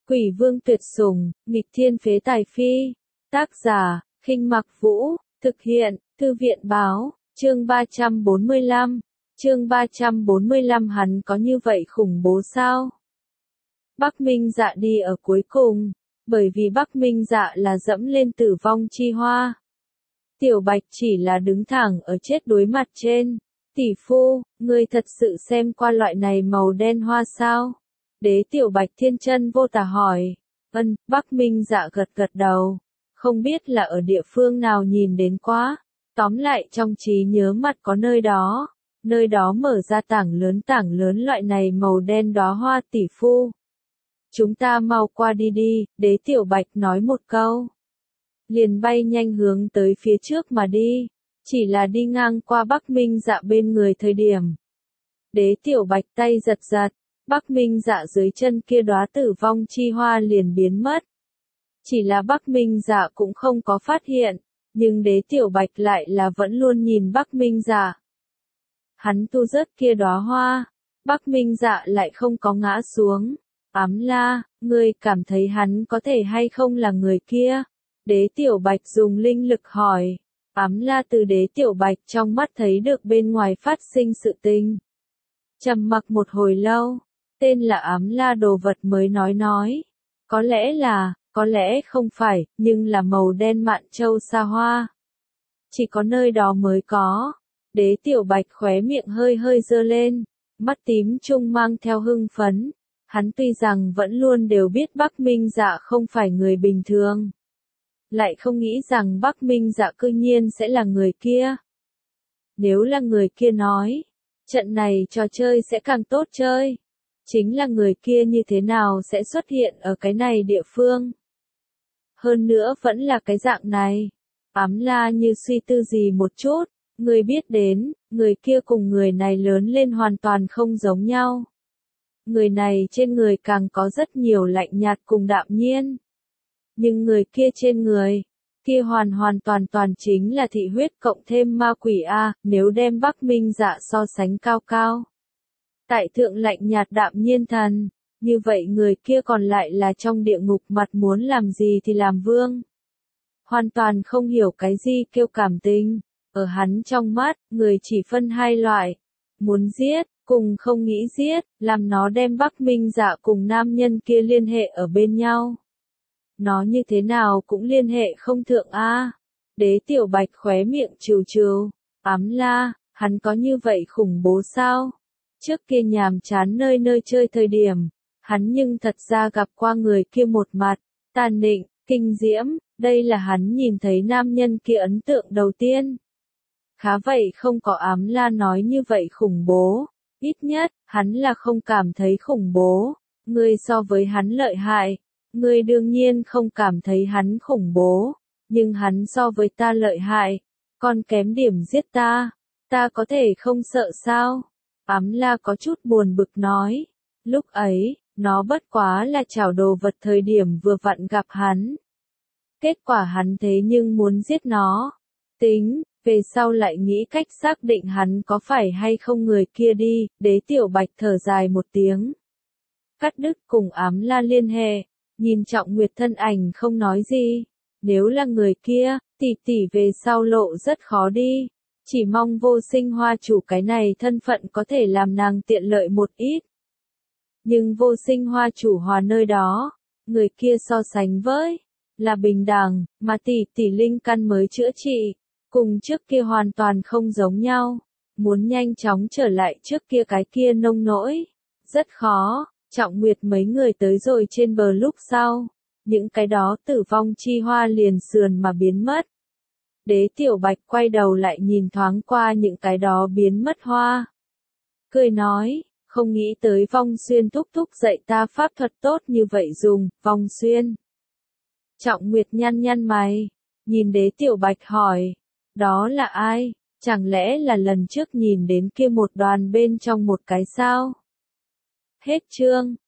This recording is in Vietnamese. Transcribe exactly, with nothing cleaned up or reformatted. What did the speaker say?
Quỷ vương tuyệt sủng, nghịch thiên phế tài phi. Tác giả, Khinh Mặc Vũ, thực hiện, Thư viện báo, chương ba trăm bốn mươi lăm. Chương ba trăm bốn mươi lăm hắn có như vậy khủng bố sao? Bắc Minh Dạ đi ở cuối cùng, bởi vì Bắc Minh Dạ là dẫm lên tử vong chi hoa. Tiểu Bạch chỉ là đứng thẳng ở chết đối mặt trên. Tỷ phu, ngươi thật sự xem qua loại này màu đen hoa sao? Đế Tiểu Bạch thiên chân vô tà hỏi. Ân, Bắc Minh Dạ gật gật đầu. Không biết là ở địa phương nào nhìn đến quá. Tóm lại trong trí nhớ mặt có nơi đó. Nơi đó mở ra tảng lớn tảng lớn loại này màu đen đóa hoa tỷ phu. Chúng ta mau qua đi đi, Đế Tiểu Bạch nói một câu. Liền bay nhanh hướng tới phía trước mà đi. Chỉ là đi ngang qua Bắc Minh Dạ bên người thời điểm. Đế Tiểu Bạch tay giật giật. Bắc Minh Dạ dưới chân kia đóa tử vong chi hoa liền biến mất. Chỉ là Bắc Minh Dạ cũng không có phát hiện, nhưng Đế Tiểu Bạch lại là vẫn luôn nhìn Bắc Minh Dạ. Hắn tu rớt kia đóa hoa, Bắc Minh Dạ lại không có ngã xuống. Ám La, ngươi cảm thấy hắn có thể hay không là người kia? Đế Tiểu Bạch dùng linh lực hỏi. Ám La từ Đế Tiểu Bạch trong mắt thấy được bên ngoài phát sinh sự tình. Trầm mặc một hồi lâu, tên là Ám La đồ vật mới nói nói. Có lẽ là, có lẽ không phải, nhưng là màu đen mạn châu sa hoa. Chỉ có nơi đó mới có. Đế Tiểu Bạch khóe miệng hơi hơi dơ lên, mắt tím trung mang theo hưng phấn. Hắn tuy rằng vẫn luôn đều biết Bắc Minh Dạ không phải người bình thường. Lại không nghĩ rằng Bắc Minh Dạ cư nhiên sẽ là người kia. Nếu là người kia nói, trận này trò chơi sẽ càng tốt chơi. Chính là người kia như thế nào sẽ xuất hiện ở cái này địa phương. Hơn nữa vẫn là cái dạng này. Ám La như suy tư gì một chút, người biết đến, người kia cùng người này lớn lên hoàn toàn không giống nhau. Người này trên người càng có rất nhiều lạnh nhạt cùng đạm nhiên. Nhưng người kia trên người, kia hoàn hoàn toàn toàn chính là thị huyết cộng thêm ma quỷ A, nếu đem Bắc Minh Dạ so sánh cao cao. Tại thượng lạnh nhạt đạm nhiên thần, như vậy người kia còn lại là trong địa ngục mặt muốn làm gì thì làm vương. Hoàn toàn không hiểu cái gì kêu cảm tình, ở hắn trong mắt, người chỉ phân hai loại, muốn giết, cùng không nghĩ giết, làm nó đem Bắc Minh Dạ cùng nam nhân kia liên hệ ở bên nhau. Nó như thế nào cũng liên hệ không thượng a. Đế Tiểu Bạch khóe miệng trừ trừ, Ám La, hắn có như vậy khủng bố sao? Trước kia nhàm chán nơi nơi chơi thời điểm, hắn nhưng thật ra gặp qua người kia một mặt, tàn định, kinh diễm, đây là hắn nhìn thấy nam nhân kia ấn tượng đầu tiên. Khá vậy không có Ám La nói như vậy khủng bố, ít nhất, hắn là không cảm thấy khủng bố, ngươi so với hắn lợi hại, ngươi đương nhiên không cảm thấy hắn khủng bố, nhưng hắn so với ta lợi hại, còn kém điểm giết ta, ta có thể không sợ sao? Ám La có chút buồn bực nói, lúc ấy, nó bất quá là chảo đồ vật thời điểm vừa vặn gặp hắn. Kết quả hắn thế nhưng muốn giết nó. Tính, về sau lại nghĩ cách xác định hắn có phải hay không người kia đi, Đế Tiểu Bạch thở dài một tiếng. Cắt đứt cùng Ám La liên hệ, nhìn Trọng Nguyệt thân ảnh không nói gì. Nếu là người kia, tỷ tỷ về sau lộ rất khó đi. Chỉ mong Vô Sinh Hoa chủ cái này thân phận có thể làm nàng tiện lợi một ít. Nhưng Vô Sinh Hoa chủ hòa nơi đó, người kia so sánh với, là bình đẳng, mà tỷ tỷ linh căn mới chữa trị, cùng trước kia hoàn toàn không giống nhau. Muốn nhanh chóng trở lại trước kia cái kia nông nỗi, rất khó. Trọng Nguyệt mấy người tới rồi trên bờ lúc sau, những cái đó tử vong chi hoa liền sườn mà biến mất. Đế Tiểu Bạch quay đầu lại nhìn thoáng qua những cái đó biến mất hoa. Cười nói, không nghĩ tới Vong Xuyên thúc thúc dạy ta pháp thuật tốt như vậy dùng, Vong Xuyên. Trọng Nguyệt nhăn nhăn mày, nhìn Đế Tiểu Bạch hỏi, đó là ai, chẳng lẽ là lần trước nhìn đến kia một đoàn bên trong một cái sao? Hết chương.